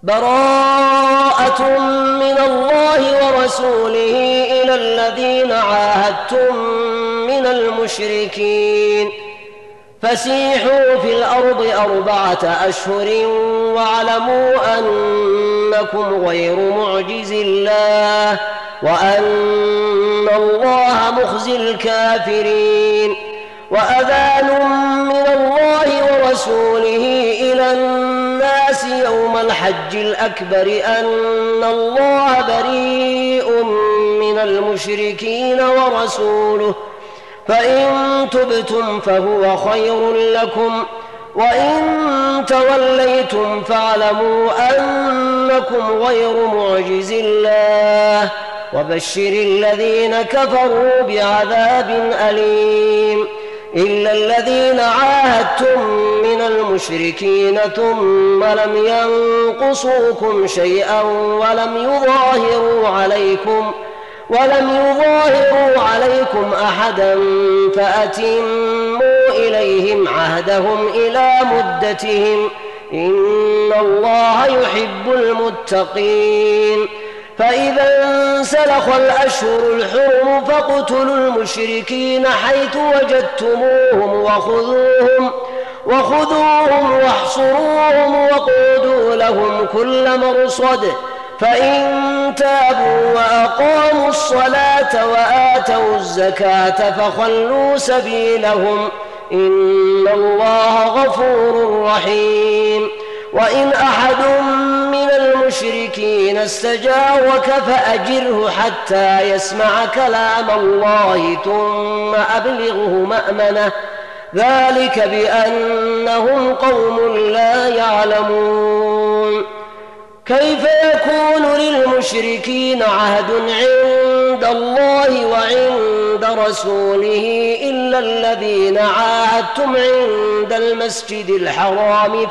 براءة من الله ورسوله إلى الذين عاهدتم من المشركين فسيحوا في الأرض 4 أشهر واعلموا أنكم غير معجز الله وأن الله مخزي الكافرين. وأذان من الله ورسوله إلى الناس يوم الحج الأكبر أن الله بريء من المشركين ورسوله فإن تبتم فهو خير لكم وإن توليتم فاعلموا أنكم غير معجز الله وبشر الذين كفروا بعذاب أليم. إلا الذين عاهدتم من المشركين ثم لم ينقصوكم شيئا ولم يظاهروا عليكم أحدا فأتموا إليهم عهدهم إلى مدتهم إن الله يحب المتقين. فإذا انسلخ الأشهر الحرم فاقتلوا المشركين حيث وجدتموهم وخذوهم واحصروهم وقعدوا لهم كل مرصد فإن تابوا وأقاموا الصلاة وآتوا الزكاة فخلوا سبيلهم إن الله غفور رحيم. وإن أحد من المشركين استجارك فأجره حتى يسمع كلام الله ثم أبلغه مأمنه ذلك بأنهم قوم لا يعلمون. كيف يكون للمشركين عهد عند الله وعند رسوله إلا الذين عاهدتم عند المسجد الحرام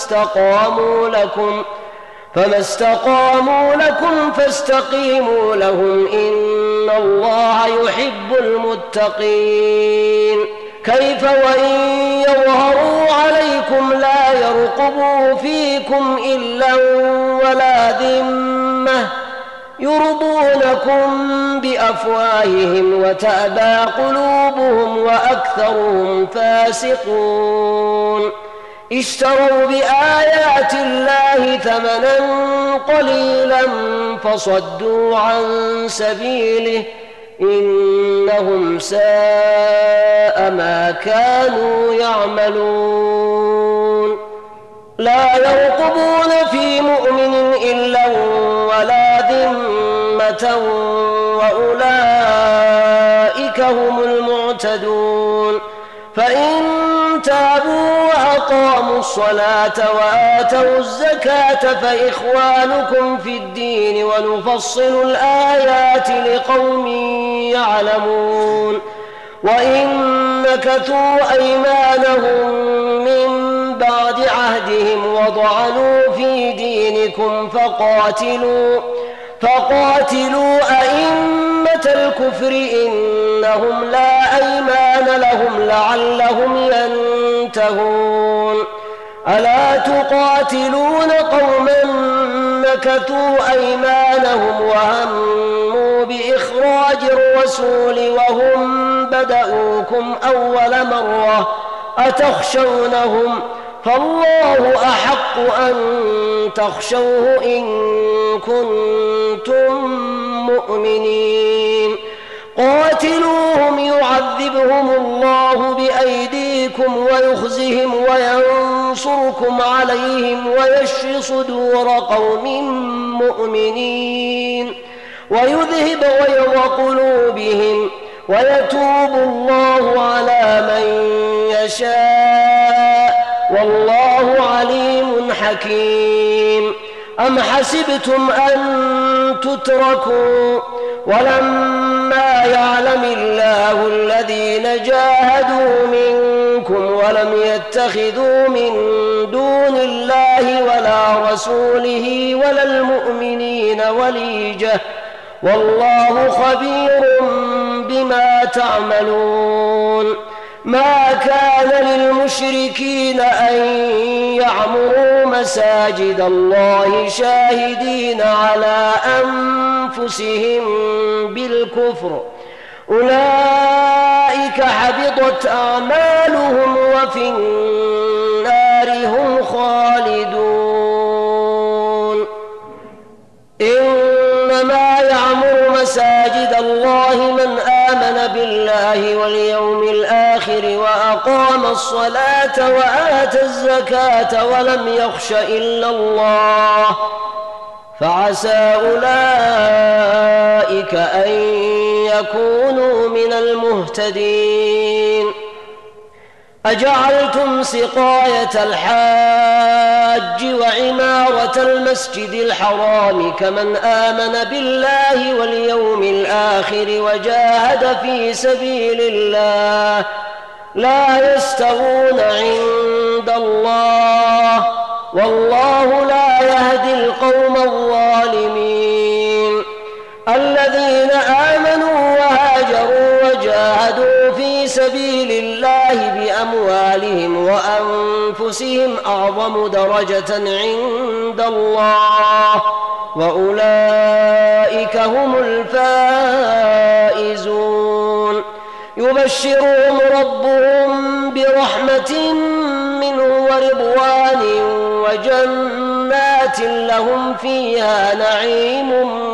فما استقاموا لكم فاستقيموا لهم إن الله يحب المتقين. كيف وإن يظهروا عليكم لا يرقبوا فيكم إلا ولا ذمة يرضونكم بأفواههم وتأبى قلوبهم وأكثرهم فاسقون. اشتروا بآيات الله ثمنا قليلا فصدوا عن سبيله إنهم ساء ما كانوا يعملون. لا يرقبون في مؤمن إلا ولا ذمة وأولئك هم المعتدون. فإن تابوا وأقاموا الصلاة وآتوا الزكاة فإخوانكم في الدين ونفصل الآيات لقوم يعلمون. وإن نكثوا أيمانهم من بعد عهدهم وطعنوا في دينكم فقاتلوا أئمة الكفر إنهم لا أيمان لهم لعلهم ينتهون. ألا تقاتلون قوما نكثوا أيمانهم وهموا بإخراج الرسول وهم بدؤوكم أول مرة أتخشونهم فالله أحق أن تخشوه إن كنتم مؤمنين. قاتلوهم يعذبهم الله بأيديكم ويخزهم وينصركم عليهم ويشفي صدور قوم مؤمنين ويذهب غيظ قلوبهم ويتوب الله على من يشاء والله عليم حكيم. أم حسبتم أن تتركوا ولما يعلم الله الذين جاهدوا منكم ولم يتخذوا من دون الله ولا رسوله ولا المؤمنين وليجة والله خبير بما تعملون. ما كان للمشركين أن يعمروا مساجد الله شاهدين على أنفسهم بالكفر أولئك حبطت أعمالهم وفي النار هم خالدون إنما يعمر مساجد الله من آمن بالله واليوم الآخر وأقام الصلاة وآتى الزكاة ولم يخش إلا الله فعسى أولئك أن يكونوا من المهتدين أجعلتم سقاية الحاج وعمارة المسجد الحرام كمن آمن بالله واليوم الآخر وجاهد في سبيل الله لا يستوون عند الله والله لا يهدي القوم الظالمين الذين آمنوا وهاجروا وجاهدوا في سبيل الله بأموالهم وأنفسهم أعظم درجة عند الله وأولئك هم الفائزون يبشرهم ربهم برحمة منه ورضوان وجنات لهم فيها نعيم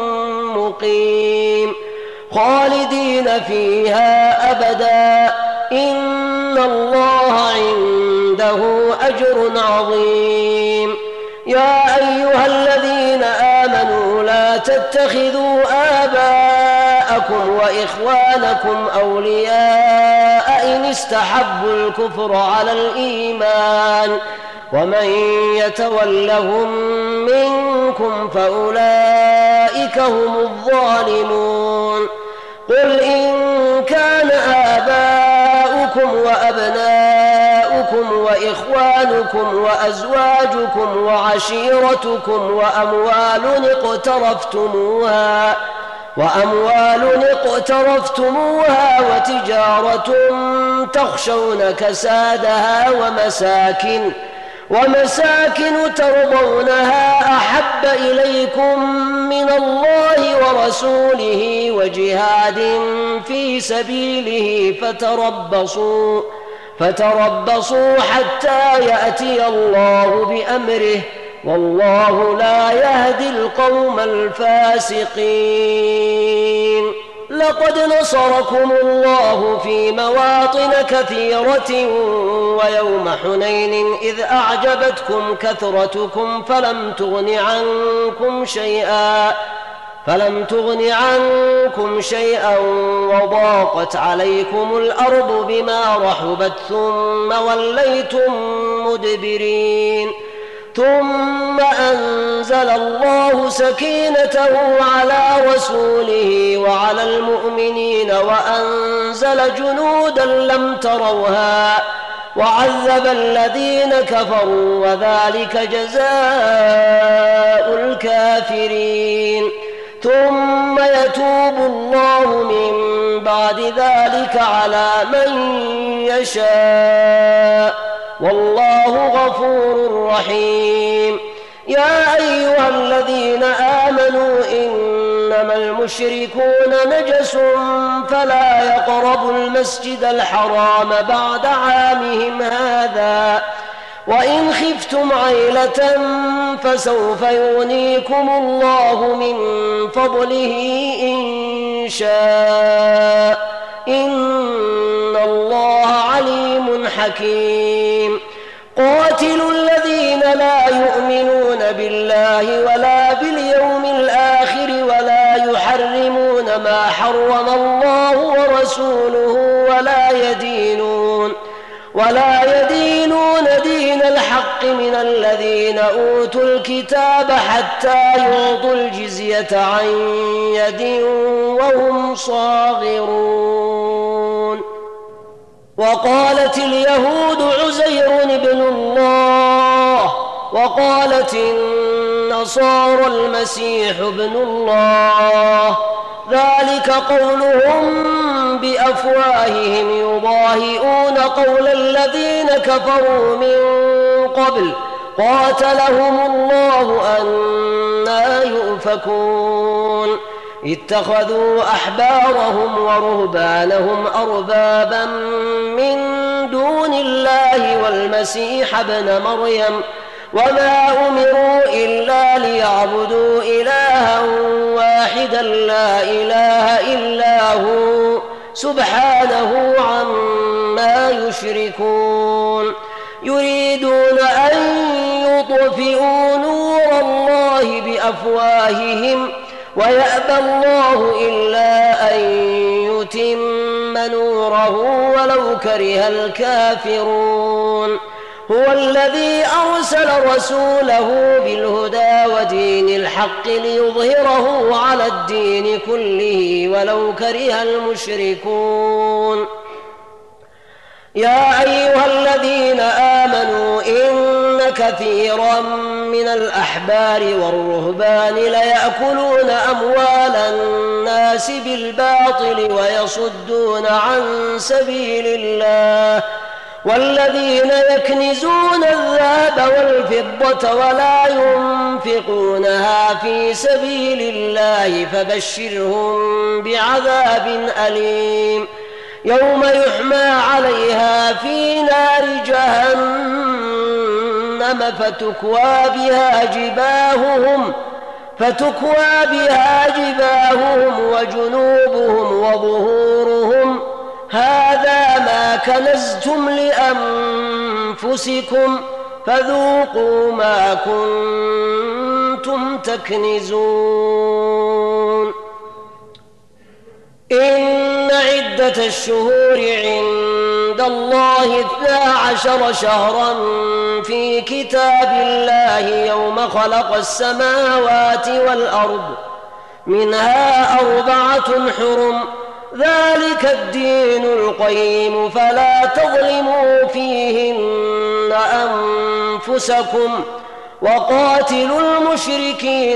مقيم خالدين فيها أبدا إن الله عنده أجر عظيم يا أيها الذين آمنوا لا تتخذوا آباءكم وإخوانكم أولياء إن استحبوا الكفر على الإيمان ومن يتولهم منكم فأولئك هم الظالمون قل إن كان آباؤكم وأبناؤكم وإخوانكم وأزواجكم وعشيرتكم وأموال اقترفتموها وتجارة تخشون كسادها ومساكن ترضونها أحب إليكم من الله ورسوله وجهاد في سبيله فتربصوا حتى يأتي الله بأمره والله لا يهدي القوم الفاسقين لقد نصركم الله في مواطن كثيرة ويوم حنين إذ أعجبتكم كثرتكم فلم تغن عنكم شيئا وضاقت عليكم الأرض بما رحبت ثم وليتم مدبرين ثم أنزل الله سكينته على رسوله وعلى المؤمنين وأنزل جنودا لم تروها وعذب الذين كفروا وذلك جزاء الكافرين ثم يتوب الله من بعد ذلك على من يشاء والله غفور رحيم يا أيها الذين آمنوا إنما المشركون نجس فلا يقربوا المسجد الحرام بعد عامهم هذا وإن خفتم عيلة فسوف يغنيكم الله من فضله إن شاء إن الله عليم حكيم قاتلوا الذين لا يؤمنون بالله ولا باليوم الآخر يحرمون ما حرم الله ورسوله ولا يدينون دين الحق من الذين أوتوا الكتاب حتى يعطوا الجزية عن يد وهم صاغرون. وقالت اليهود عزير ابن الله وقالت النصارى المسيح ابن الله ذلك قولهم بأفواههم يضاهئون قول الذين كفروا من قبل قاتلهم الله أنى يؤفكون اتخذوا أحبارهم ورهبانهم أربابا من دون الله والمسيح ابن مريم وما أمروا إلا ليعبدوا إلها واحدا لا إله إلا هو سبحانه عما يشركون يريدون أن يطفئوا نور الله بأفواههم ويأبى الله إلا أن يتم نوره ولو كره الكافرون هو الذي أرسل رسوله بالهدى ودين الحق ليظهره على الدين كله ولو كره المشركون يا أيها الذين آمنوا إن كثيرا من الأحبار والرهبان ليأكلون أموال الناس بالباطل ويصدون عن سبيل الله والذين يكنزون الذهب والفضة ولا ينفقونها في سبيل الله فبشرهم بعذاب أليم يوم يحمى عليها في نار جهنم فتكوى بها جباههم وجنوبهم وظهورهم هذا ما كنزتم لأنفسكم فذوقوا ما كنتم تكنزون إن عدة الشهور عند الله 12 شهرا في كتاب الله يوم خلق السماوات والأرض منها 4 حرم ذلك الدين القيم فلا تظلموا فيهن أنفسكم وقاتلوا المشركين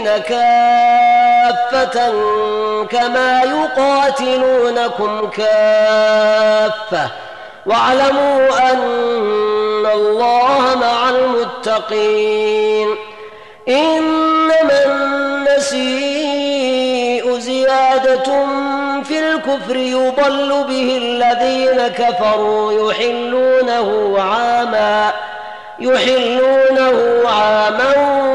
كافة كما يقاتلونكم كافة واعلموا أن الله مع المتقين إنما النسيء زيادة في الكفر يضل به الذين كفروا يحلونه عاما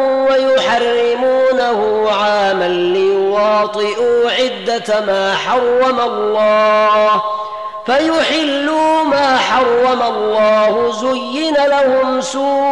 ويحرمونه عاما ليواطئوا عدة ما حرم الله فيحلوا ما حرم الله زين لهم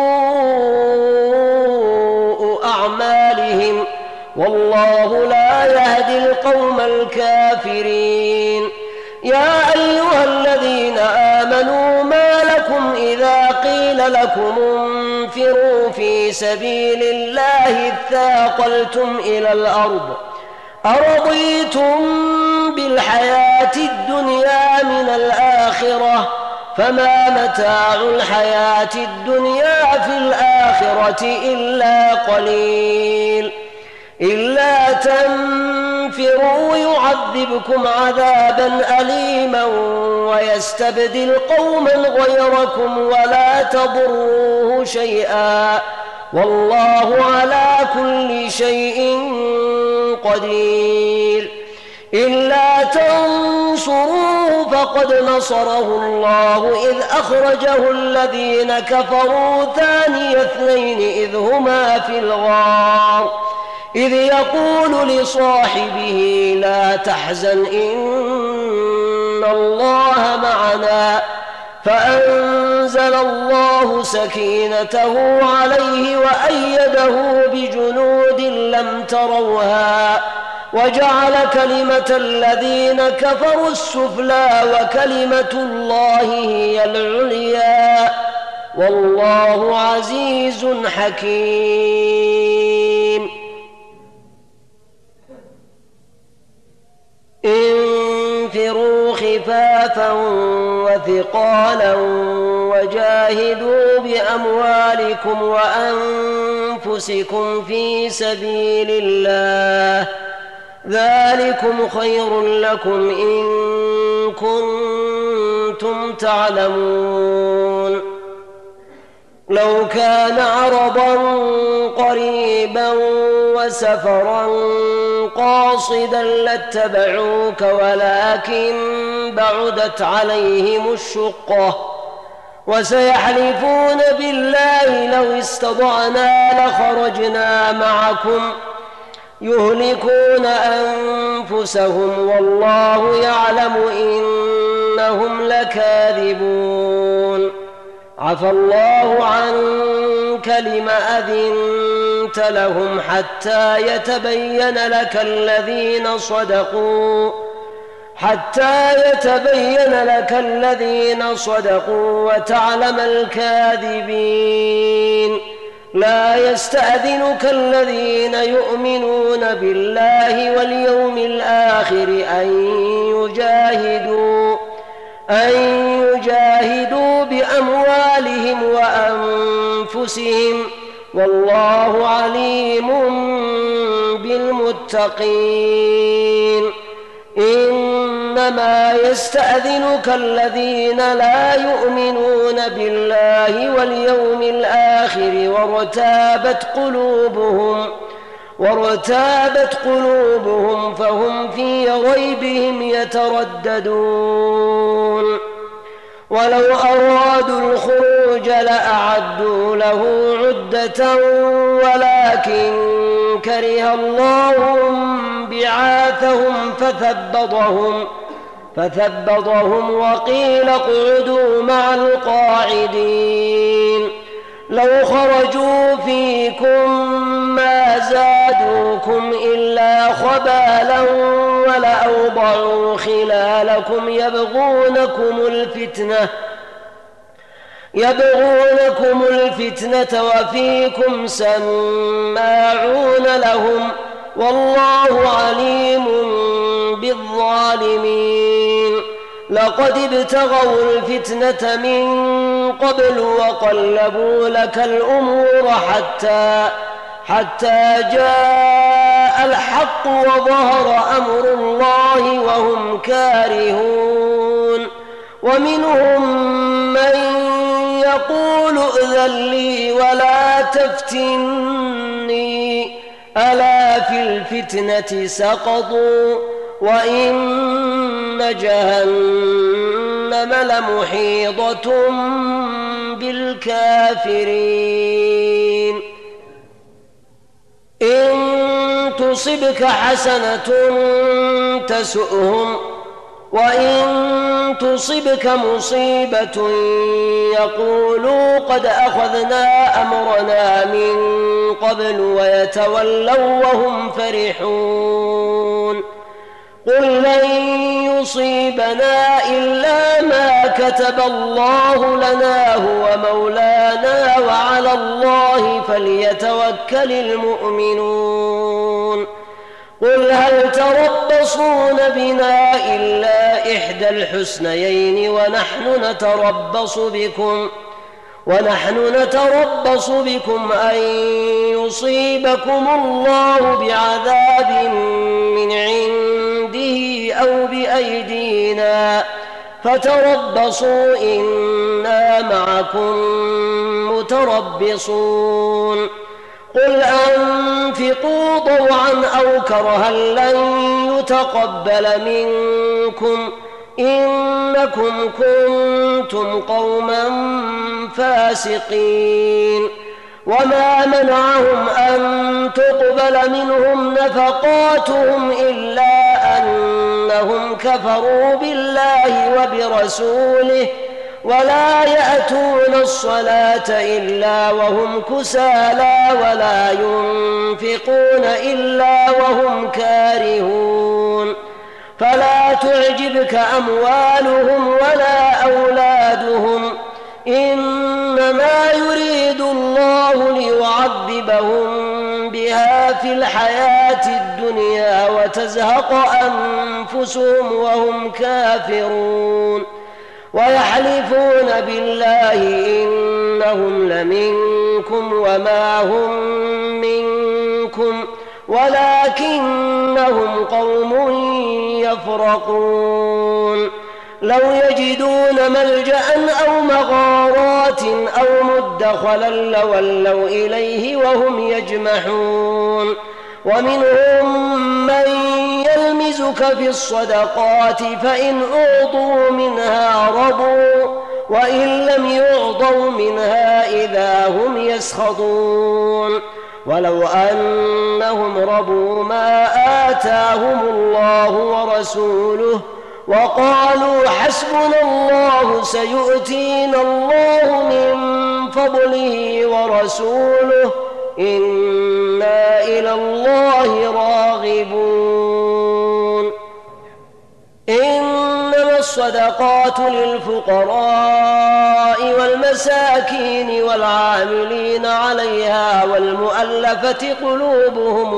سوء أعمالهم والله لا يهدي القوم الكافرين يا أيها الذين آمنوا ما لكم إذا قيل لكم انفروا في سبيل الله اثاقلتم إلى الأرض أرضيتم بالحياة الدنيا من الآخرة فما متاع الحياة الدنيا في الآخرة إلا قليل إلا تنفروا يعذبكم عذابا أليما ويستبدل قوما غيركم ولا تضروه شيئا والله على كل شيء قدير إلا تنصروه فقد نصره الله إذ أخرجه الذين كفروا ثاني اثنين إذ هما في الغار إذ يقول لصاحبه لا تحزن إن الله معنا فأنزل الله سكينته عليه وأيده بجنود لم تروها وجعل كلمة الذين كفروا السفلى وكلمة الله هي العليا والله عزيز حكيم انفروا خفافا وثقالا وجاهدوا بأموالكم وأنفسكم في سبيل الله ذلكم خير لكم إن كنتم تعلمون. لو كان عرضا قريبا وسفرا قاصدا لاتبعوك ولكن بعدت عليهم الشقة وسيحلفون بالله لو استطعنا لخرجنا معكم يهلكون أنفسهم والله يعلم إنهم لكاذبون. عفى الله عنك لم أذنت لهم حتى يتبين لك الذين صدقوا وتعلم الكاذبين. لا يستأذنك الذين يؤمنون بالله واليوم الآخر أن يجاهدوا بأموالهم وأنفسهم والله عليم بالمتقين. إنما يستأذنك الذين لا يؤمنون بالله واليوم الآخر وارتابت قلوبهم فهم في ريبهم يترددون. ولو أرادوا الخروج لأعدوا له عدة ولكن كره الله بعاثهم فثبطهم وقيل اقعدوا مع القاعدين. لو خرجوا فيكم ما زادوكم إلا خبالا ولأوضعوا خلالكم يبغونكم الفتنة وفيكم سماعون لهم والله عليم بالظالمين. لقد ابتغوا الفتنة من قبل وقلبوا لك الأمور حتى جاء الحق وظهر أمر الله وهم كارهون. ومنهم من يقول ائذن لي ولا تفتني ألا في الفتنة سقطوا وإن جهنم لمحيطة بالكافرين. إن تصبك حسنة تسؤهم وإن تصبك مصيبة يقولوا قد أخذنا أمرنا من قبل ويتولوا وهم فرحون. قل لن يصيبنا إلا ما كتب الله لنا هو مولانا وعلى الله فليتوكل المؤمنون. قل هل تربصون بنا إلا إحدى الحسنيين ونحن نتربص بكم أن يصيبكم الله بعذاب من عنده أو بأيدينا فتربصوا إنا معكم متربصون. قل أنفقوا طوعا أو كرها لن يتقبل منكم إنكم كنتم قوما فاسقين. وما منعهم أن تقبل منهم نفقاتهم إلا أنهم كفروا بالله وبرسوله ولا يأتون الصلاة إلا وهم كسالى ولا ينفقون إلا وهم كارهون. فلا تعجبك أموالهم ولا أولادهم إنما يريد الله ليعذبهم بها في الحياة الدنيا وتزهق أنفسهم وهم كافرون. ويحلفون بالله إنهم لمنكم وما هم منكم ولكنهم قوم يفرقون لو يجدون ملجأ أو مغارات أو مدخلا لولوا إليه وهم يجمحون ومنهم من يلمزك في الصدقات فإن أعطوا منها رضوا وإن لم يعطوا منها إذا هم يسخطون ولو أنهم رضوا ما آتاهم الله ورسوله وقالوا حسبنا الله سيؤتينا الله من فضله ورسوله إنا إلى الله راغبون إنما الصدقات للفقراء والمساكين والعاملين عليها والمؤلفة قلوبهم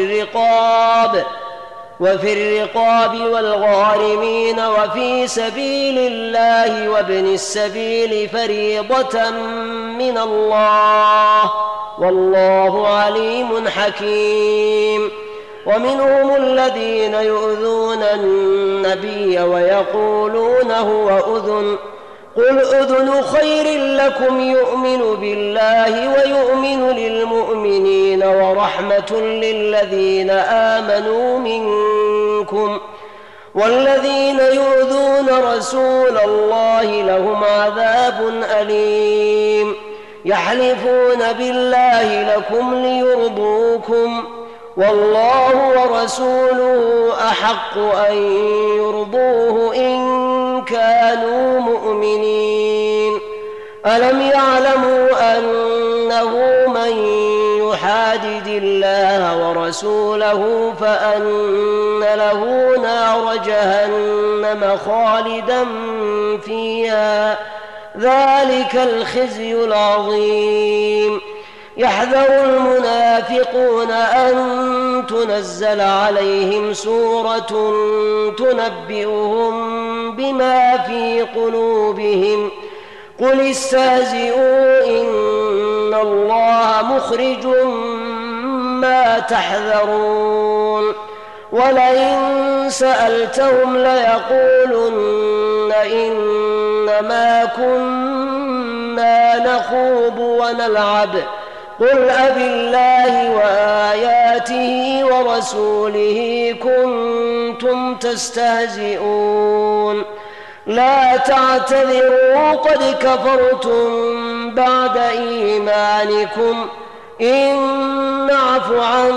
وفي الرقاب والغارمين وفي سبيل الله وابن السبيل فريضة من الله والله عليم حكيم ومنهم الذين يؤذون النبي ويقولون هو أذن قل أذن خير لكم يؤمن بالله ويؤمن للمؤمنين ورحمة للذين آمنوا منكم والذين يؤذون رسول الله لهم عذاب أليم يحلفون بالله لكم ليرضوكم والله ورسوله أحق أن يرضوه إن كانوا مؤمنين ألم يعلموا أنه من يحادد الله ورسوله فأن له نار جهنم خالدا فيها ذلك الخزي العظيم يحذر المنافقون أن تنزل عليهم سورة تنبئهم بما في قلوبهم قل استهزئوا إن الله مخرج ما تحذرون ولئن سألتهم ليقولن إنما كنا نخوض ونلعب قل أبالله وآياته ورسوله كنتم تستهزئون لا تعتذروا قد كفرتم بعد إيمانكم إن نعف عن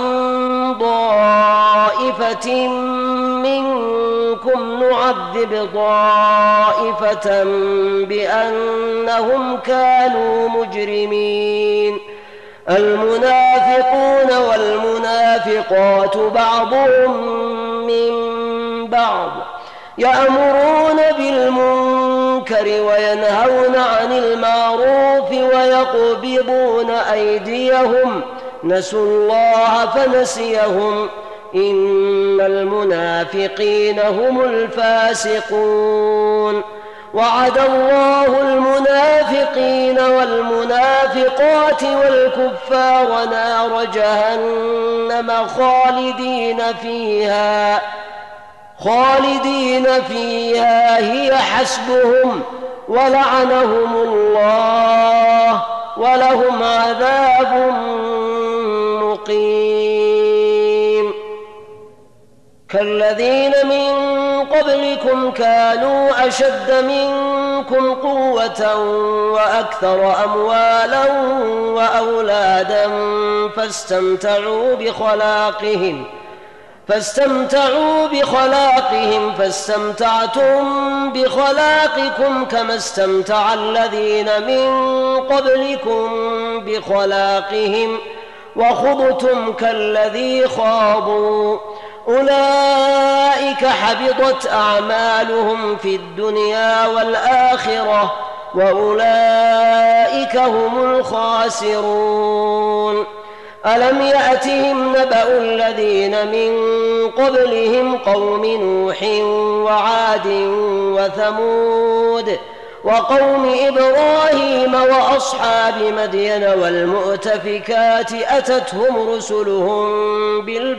طائفة منكم نعذب طائفة بأنهم كانوا مجرمين المنافقون والمنافقات بعضهم من بعض يأمرون بالمنكر وينهون عن المعروف ويقبضون أيديهم نسوا الله فنسيهم إن المنافقين هم الفاسقون وعد الله المنافقين والمنافقات والكفار نار جهنم خالدين فيها هي حسبهم ولعنهم الله ولهم عذاب مقيم كالذين من قبلكم كانوا أشد منكم قوة وأكثر أموالا وأولادا فاستمتعوا بخلاقهم فاستمتعتم بخلاقكم كما استمتع الذين من قبلكم بخلاقهم وخضتم كالذي خاضوا أولئك حبطت أعمالهم في الدنيا والآخرة وأولئك هم الخاسرون ألم يأتهم نبأ الذين من قبلهم قوم نوح وعاد وثمود وقوم إبراهيم وأصحاب مدين والمؤتفكات أتتهم رسلهم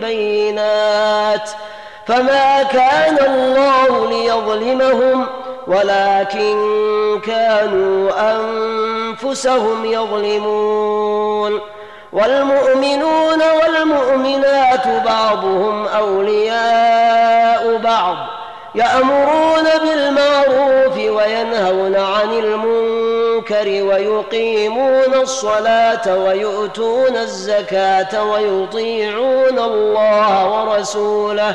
فما كان الله ليظلمهم ولكن كانوا أنفسهم يظلمون. والمؤمنون والمؤمنات بعضهم أولياء بعض يأمرون بالمعروف وينهون عن المنكر ويقيمون الصلاة ويؤتون الزكاة ويطيعون الله ورسوله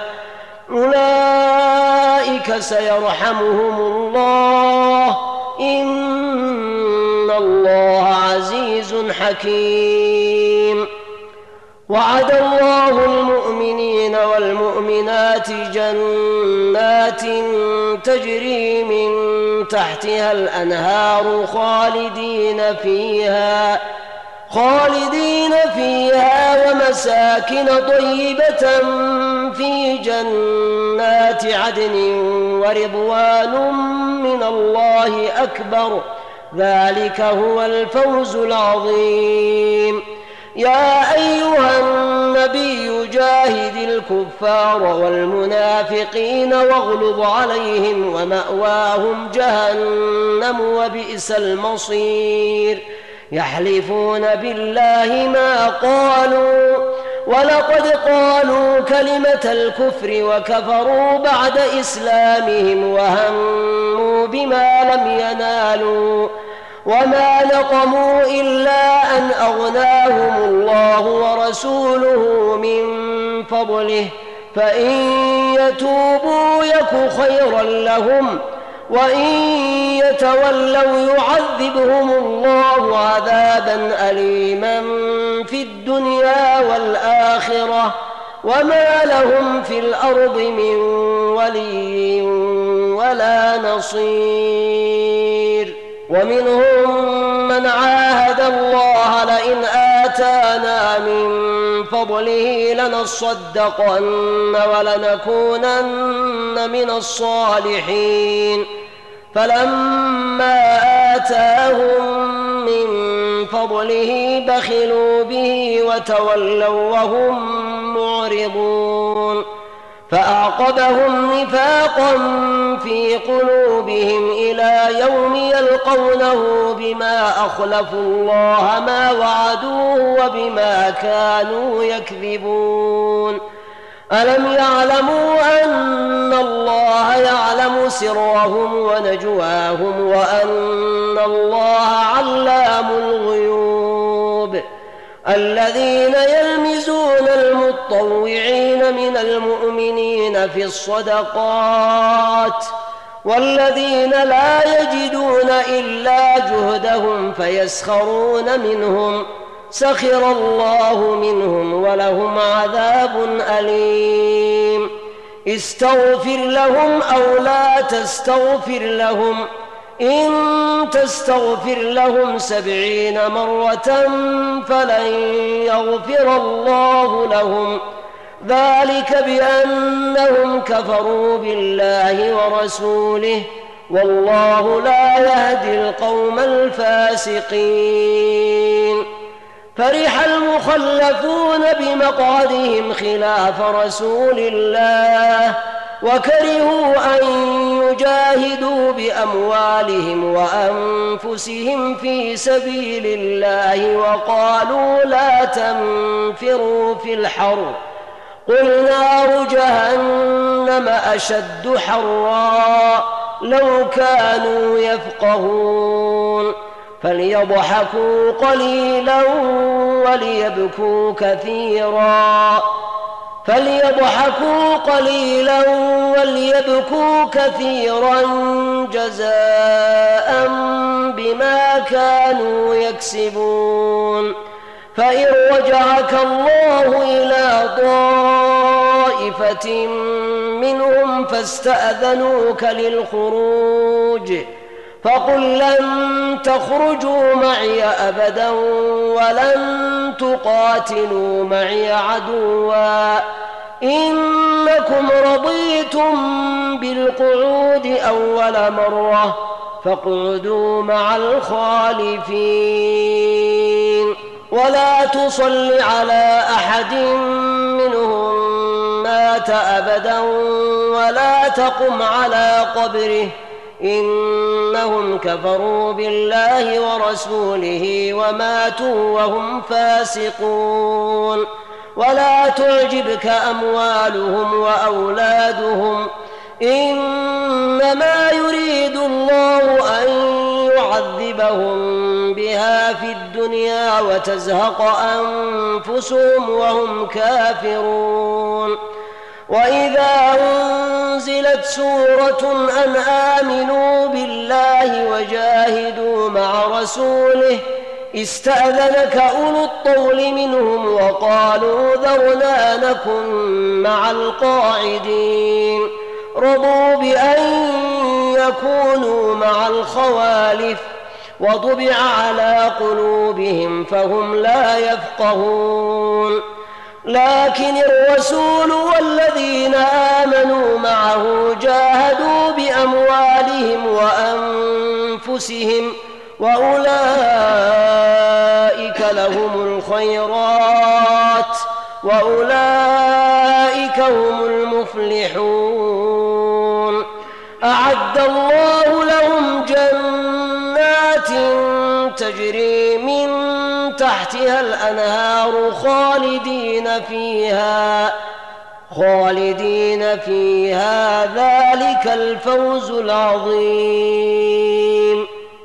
أولئك سيرحمهم الله إن الله عزيز حكيم. وعد الله المؤمنين والمؤمنات جنات تجري من تحتها الأنهار خالدين فيها ومساكن طيبة في جنات عدن ورضوان من الله أكبر ذلك هو الفوز العظيم. يا أيها النبي جاهد الكفار والمنافقين واغلظ عليهم ومأواهم جهنم وبئس المصير. يحلفون بالله ما قالوا ولقد قالوا كلمة الكفر وكفروا بعد إسلامهم وهموا بما لم ينالوا وما نقموا إلا أن أغناهم الله ورسوله من فضله فإن يتوبوا يك خيرا لهم وإن يتولوا يعذبهم الله عذابا أليما في الدنيا والآخرة وما لهم في الأرض من ولي ولا نصير. ومنهم من عاهد الله لئن آتانا من فضله لنصدقن ولنكونن من الصالحين فلما آتاهم من فضله بخلوا به وتولوا وهم معرضون فأعقبهم نفاقا في قلوبهم إلى يوم يلقونه بما أخلفوا الله ما وعدوه وبما كانوا يكذبون. ألم يعلموا أن الله يعلم سرهم ونجواهم وأن الله علام الغيوب. الذين يلمزون المطوعين من المؤمنين في الصدقات والذين لا يجدون إلا جهدهم فيسخرون منهم سخر الله منهم ولهم عذاب أليم. استغفر لهم أو لا تستغفر لهم إن تستغفر لهم 70 مرة فلن يغفر الله لهم ذلك بأنهم كفروا بالله ورسوله والله لا يهدي القوم الفاسقين. فرح المخلفون بمقعدهم خلاف رسول الله وكرهوا أن يجاهدوا بأموالهم وأنفسهم في سبيل الله وقالوا لا تنفروا في الحر قل نار جهنم أشد حرا لو كانوا يفقهون. فليضحكوا قليلا وليبكوا كثيرا جزاء بما كانوا يكسبون. فإن رجعك الله إلى طائفة منهم فاستأذنوك للخروج فقل لن تخرجوا معي أبدا ولن تقاتلوا معي عدوا إنكم رضيتم بالقعود أول مرة فاقعدوا مع الخالفين. ولا تصل على أحد منهم مات مات أبدا ولا تقم على قبره إنهم كفروا بالله ورسوله وماتوا وهم فاسقون. ولا تعجبك أموالهم وأولادهم إنما يريد الله أن يعذبهم بها في الدنيا وتزهق أنفسهم وهم كافرون. وإذا أنزلت سورة أن آمنوا بالله وجاهدوا مع رسوله استأذنك أولو الطول منهم وقالوا ذرنا نكن مع القاعدين رضوا بأن يكونوا مع الخوالف وطبع على قلوبهم فهم لا يفقهون. لكن الرسول والذين آمنوا معه جاهدوا بأموالهم وأنفسهم وأولئك لهم الخيرات وأولئك هم المفلحون. أعد الله لهم جنات تجري من تحتها الأنهار خالدين فيها ذلك الفوز العظيم.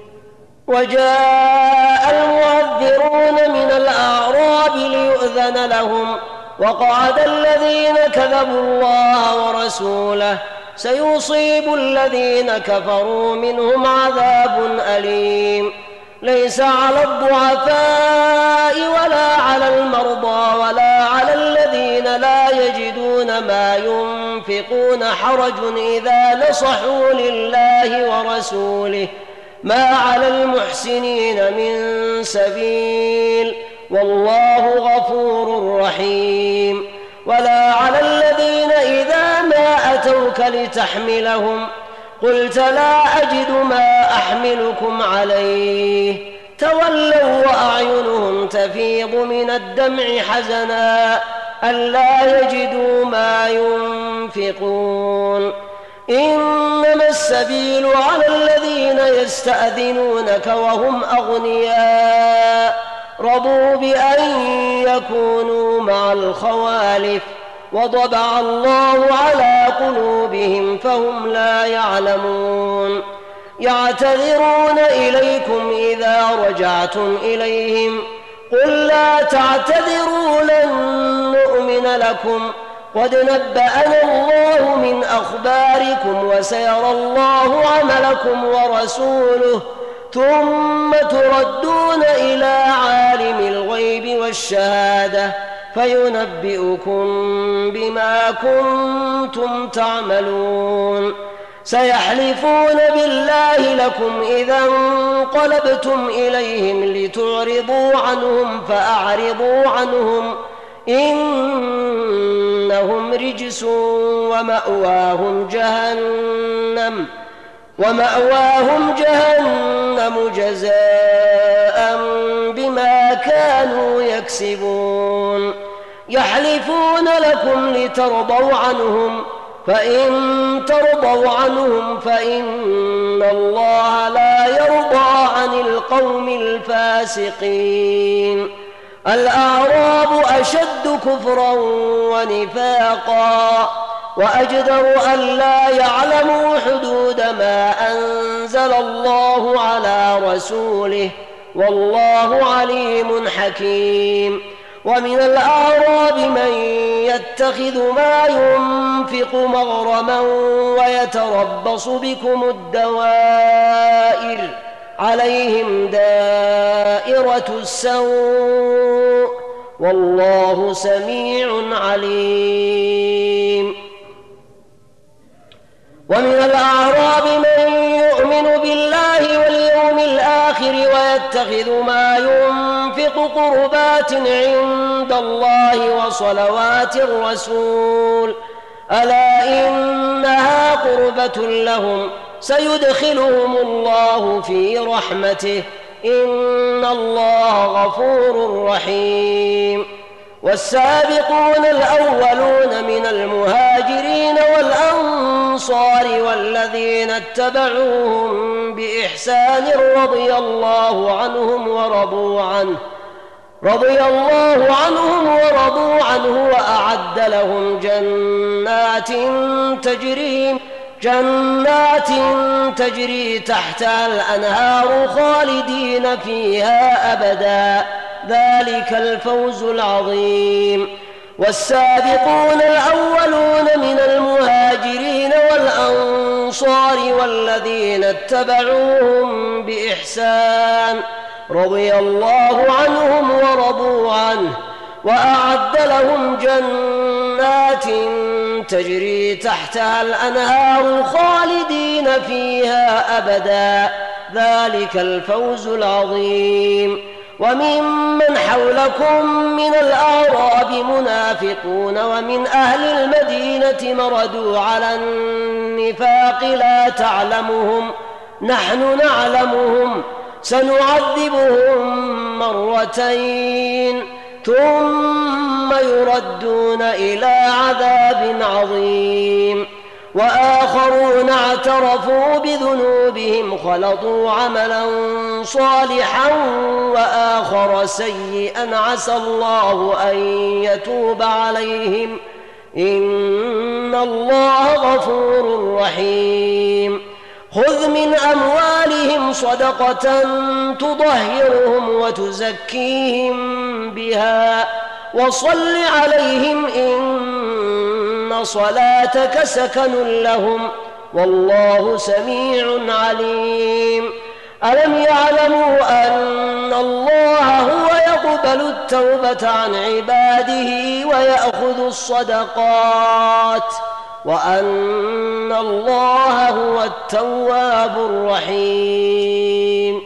وجاء المعذرون من الأعراب ليؤذن لهم وقعد الذين كذبوا الله ورسوله سيصيب الذين كفروا منهم عذاب أليم. ليس على الضعفاء ولا على المرضى ولا على الذين لا يجدون ما ينفقون حرج إذا نصحوا لله ورسوله ما على المحسنين من سبيل والله غفور رحيم. ولا على الذين إذا ما أتوك لتحملهم قلت لا أجد ما أحملكم عليه تولوا وأعينهم تفيض من الدمع حزنا ألا يجدوا ما ينفقون. إنما السبيل على الذين يستأذنونك وهم أغنياء رضوا بأن يكونوا مع الخوالف وطبع الله على قلوبهم فهم لا يعلمون. يعتذرون إليكم إذا رجعتم إليهم قل لا تعتذروا لن نؤمن لكم قد نبأنا الله من أخباركم وسيرى الله عملكم ورسوله ثم تردون إلى عالم الغيب والشهادة فينبئكم بما كنتم تعملون. سيحلفون بالله لكم إذا انقلبتم إليهم لتعرضوا عنهم فأعرضوا عنهم إنهم رجس ومأواهم جهنم جزاء بما كانوا يكسبون. يحلفون لكم لترضوا عنهم فإن ترضوا عنهم فإن الله لا يرضى عن القوم الفاسقين. الأعراب أشد كفرا ونفاقا وأجدر ألا يعلموا حدود ما أنزل الله على رسوله والله عليم حكيم. ومن الأعراب من يتخذ ما ينفق مغرما ويتربص بكم الدوائر عليهم دائرة السوء والله سميع عليم. ومن الأعراب من يؤمن بالله واليوم الآخر ويتخذ ما ينفق قربات عند الله وصلوات الرسول ألا إنها قربة لهم سيدخلهم الله في رحمته إن الله غفور رحيم. والسابقون الأولون من المهاجرين والأنصار والذين اتبعوهم بإحسان رضي الله عنهم ورضوا عنه وأعد لهم جنات تجري تحتها الأنهار خالدين فيها أبدا، ذلك الفوز العظيم. والسابقون الأولون من المهاجرين والأنصار والذين اتبعوهم بإحسان رضي الله عنهم ورضوا عنه وأعد لهم جنات تجري تحتها الأنهار خالدين فيها أبدا، ذلك الفوز العظيم. وممن حولكم من الأعراب منافقون ومن أهل المدينة مردوا على النفاق لا تعلمهم نحن نعلمهم سنعذبهم مرتين ثم يردون إلى عذاب عظيم. وآخرون اعترفوا بذنوبهم خلطوا عملا صالحا وآخر سيئا عسى الله أن يتوب عليهم إن الله غفور رحيم. خذ من أموالهم صدقة تطهرهم وتزكيهم بها وصل عليهم إن صلاتك سكن لهم والله سميع عليم. ألم يعلموا أن الله هو يقبل التوبة عن عباده ويأخذ الصدقات وأن الله هو التواب الرحيم.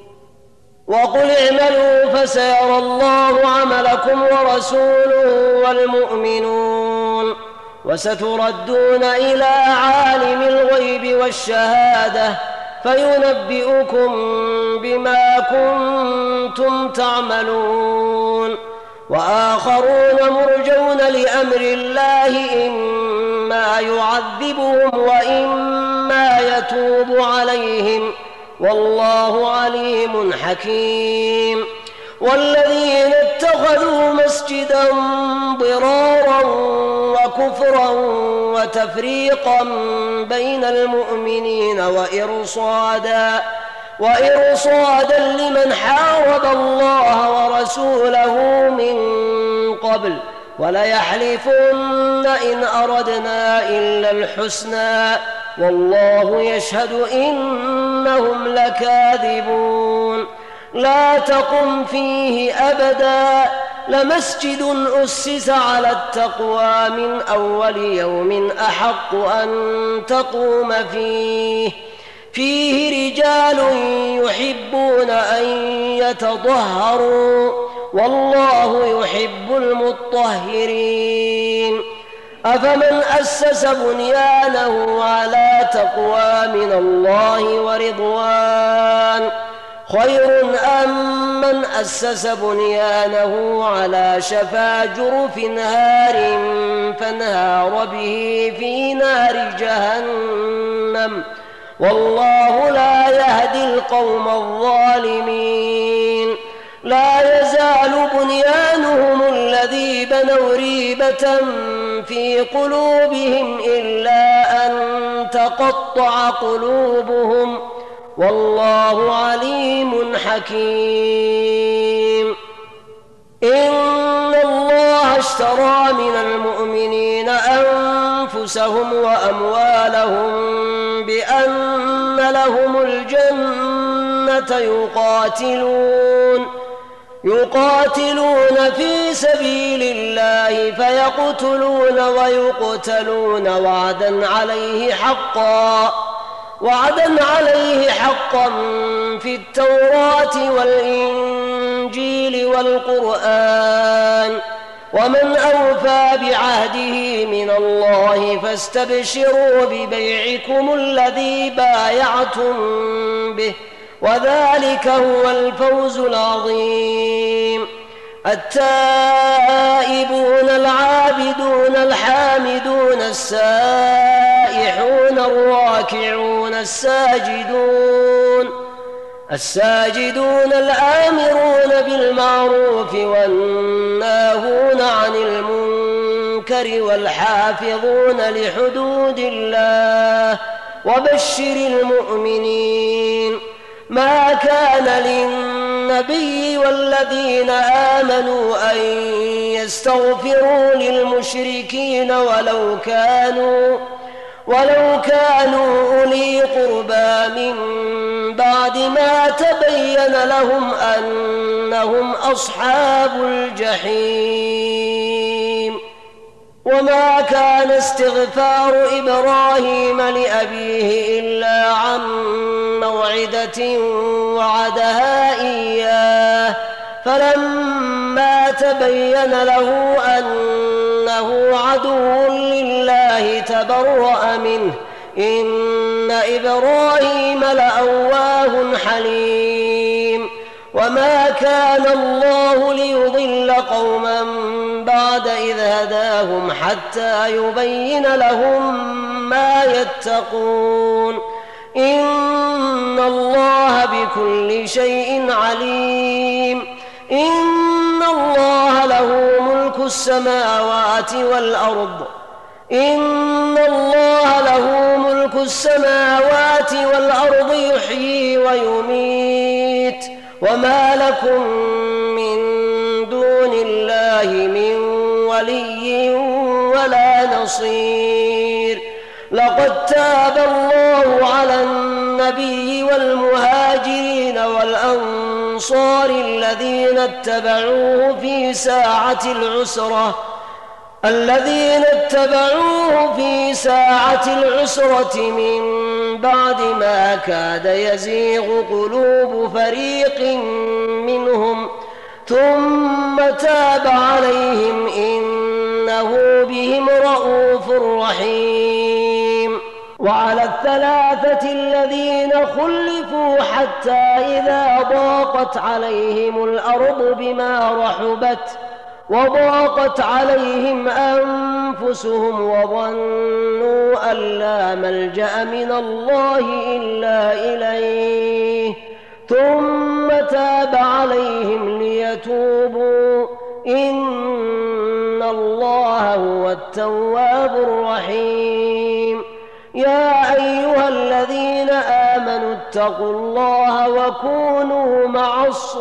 وقل اعملوا فسيرى الله عملكم ورسوله والمؤمنون وستردون إلى عالم الغيب والشهادة فينبئكم بما كنتم تعملون. وآخرون مرجون لأمر الله إما يعذبهم وإما يتوب عليهم والله عليم حكيم. والذين اتخذوا مسجدا ضرارا وكفرا وتفريقا بين المؤمنين وإرصادا لمن حارب الله ورسوله من قبل وليحلفن إن أردنا إلا الحسنى والله يشهد إنهم لكاذبون. لا تقم فيه أبدا لمسجد أسس على التقوى من أول يوم أحق أن تقوم فيه رجال يحبون أن يتطهروا والله يحب المطهرين. أفمن أسس بنيانه على تقوى من الله ورضوان خير أم من أسس بنيانه على شفا جرف هار فانهار به في نار جهنم والله لا يهدي القوم الظالمين. لا يزال بنيانهم الذي بنوا ريبة في قلوبهم إلا أن تقطع قلوبهم والله عليم حكيم. إن الله اشترى من المؤمنين أنفسهم وأموالهم بأن لهم الجنة يقاتلون في سبيل الله فيقتلون ويقتلون وعدا عليه حقا في التوراة والإنجيل والقرآن ومن أوفى بعهده من الله فاستبشروا ببيعكم الذي بايعتم به وذلك هو الفوز العظيم. التائبون العابدون الحامدون السائحون الراكعون الساجدون الآمرون بالمعروف والناهون عن المنكر والحافظون لحدود الله وبشر المؤمنين. ما كان للنبي والذين آمنوا أن يستغفروا للمشركين ولو كانوا أولي قربى من بعد ما تبين لهم أنهم أصحاب الجحيم. وما كان استغفار إبراهيم لأبيه إلا عن موعدة وعدها إياه فلما تبين له أنه عدو لله تبرأ منه إن إبراهيم لأواه حليم. وما كان الله ليضل قوما بعد إذ هداهم حتى يبين لهم ما يتقون إن الله بكل شيء عليم. إن الله له ملك السماوات والأرض يحيي ويميت وما لكم من دون الله من ولي ولا نصير. لقد تاب الله على النبي والمهاجرين والأنصار الذين اتبعوه في ساعة العسرة من بعد ما كاد يزيغ قلوب فريق منهم ثم تاب عليهم إنه بهم رءوف رحيم. وعلى الثلاثة الذين خلفوا حتى إذا ضاقت عليهم الأرض بما رحبت وضاقت عليهم أنفسهم وظنوا أن لا ملجأ من الله إلا إليه ثم تاب عليهم ليتوبوا إن الله هو التواب الرحيم. يا أيها الذين آمنوا اتقوا الله وكونوا مع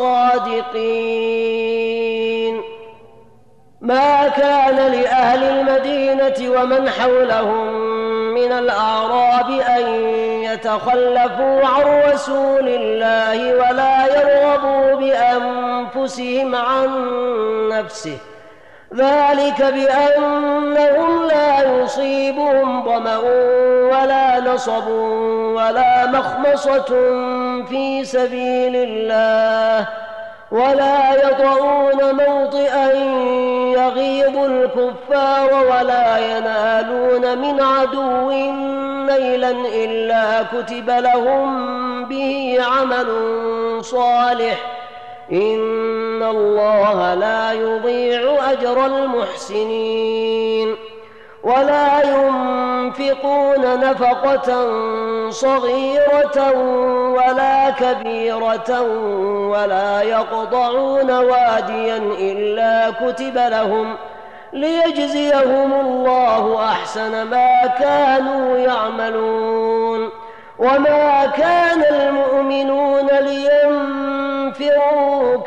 الصادقين. ما كان لأهل المدينة ومن حولهم من الأعراب أن يتخلفوا عن رسول الله ولا يرغبوا بأنفسهم عن نفسه ذلك بأنهم لا يصيبهم ظمأ ولا نصب ولا مخمصة في سبيل الله ولا يطؤون موطئا يغيظ الكفار ولا ينالون من عدو نيلا إلا كتب لهم به عمل صالح إن الله لا يضيع أجر المحسنين. ولا ينفقون نفقة صغيرة ولا كبيرة ولا يقطعون واديا إلا كتب لهم ليجزيهم الله أحسن ما كانوا يعملون. وما كان المؤمنون لينفروا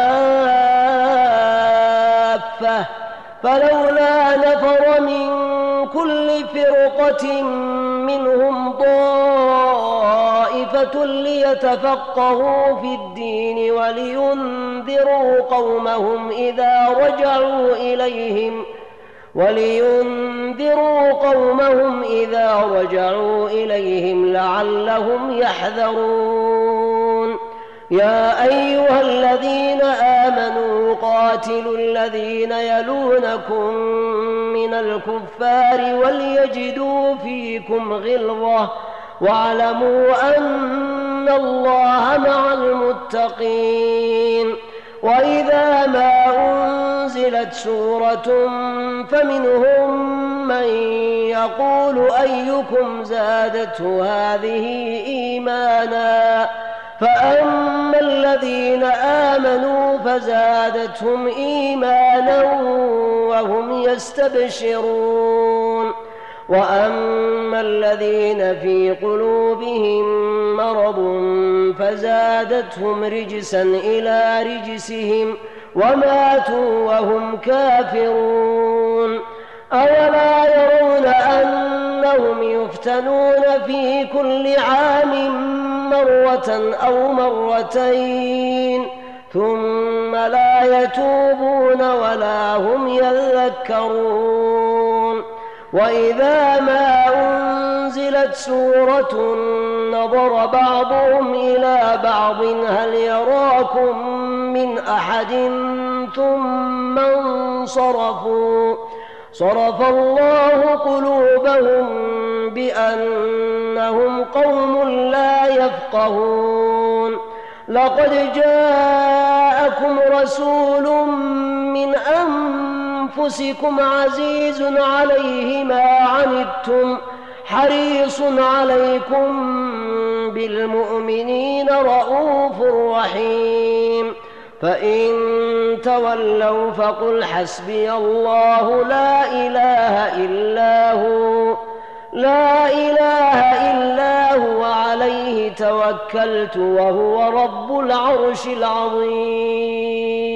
كافة فلولا نفر من كل فرقة منهم طائفة ليتفقهوا في الدين ولينذروا قومهم إذا رجعوا إليهم لعلهم يحذرون. يا أيها الذين آمنوا قاتلوا الذين يلونكم من الكفار وليجدوا فيكم غلظة واعلموا أن الله مع المتقين. وإذا ما أنزلت سورة فمنهم من يقول أيكم زادته هذه إيمانا فأما الذين آمنوا فزادتهم إيمانا وهم يستبشرون وأما الذين في قلوبهم مرض فزادتهم رجسا إلى رجسهم وماتوا وهم كافرون أولا يرون أنهم يفتنون في كل عام مرة أو مرتين ثم لا يتوبون ولا هم يذكرون وإذا ما أنزلت سورة نظر بعضهم إلى بعض هل يراكم من أحد ثم انصرفوا صرف الله قلوبهم بأنهم قوم لا يفقهون لقد جاءكم رسول من أنفسكم عزيز عليه ما عنتم حريص عليكم بالمؤمنين رؤوف رحيم فإن تولوا فقل حسبي الله لا إله إلا هو عليه توكلت وهو رب العرش العظيم.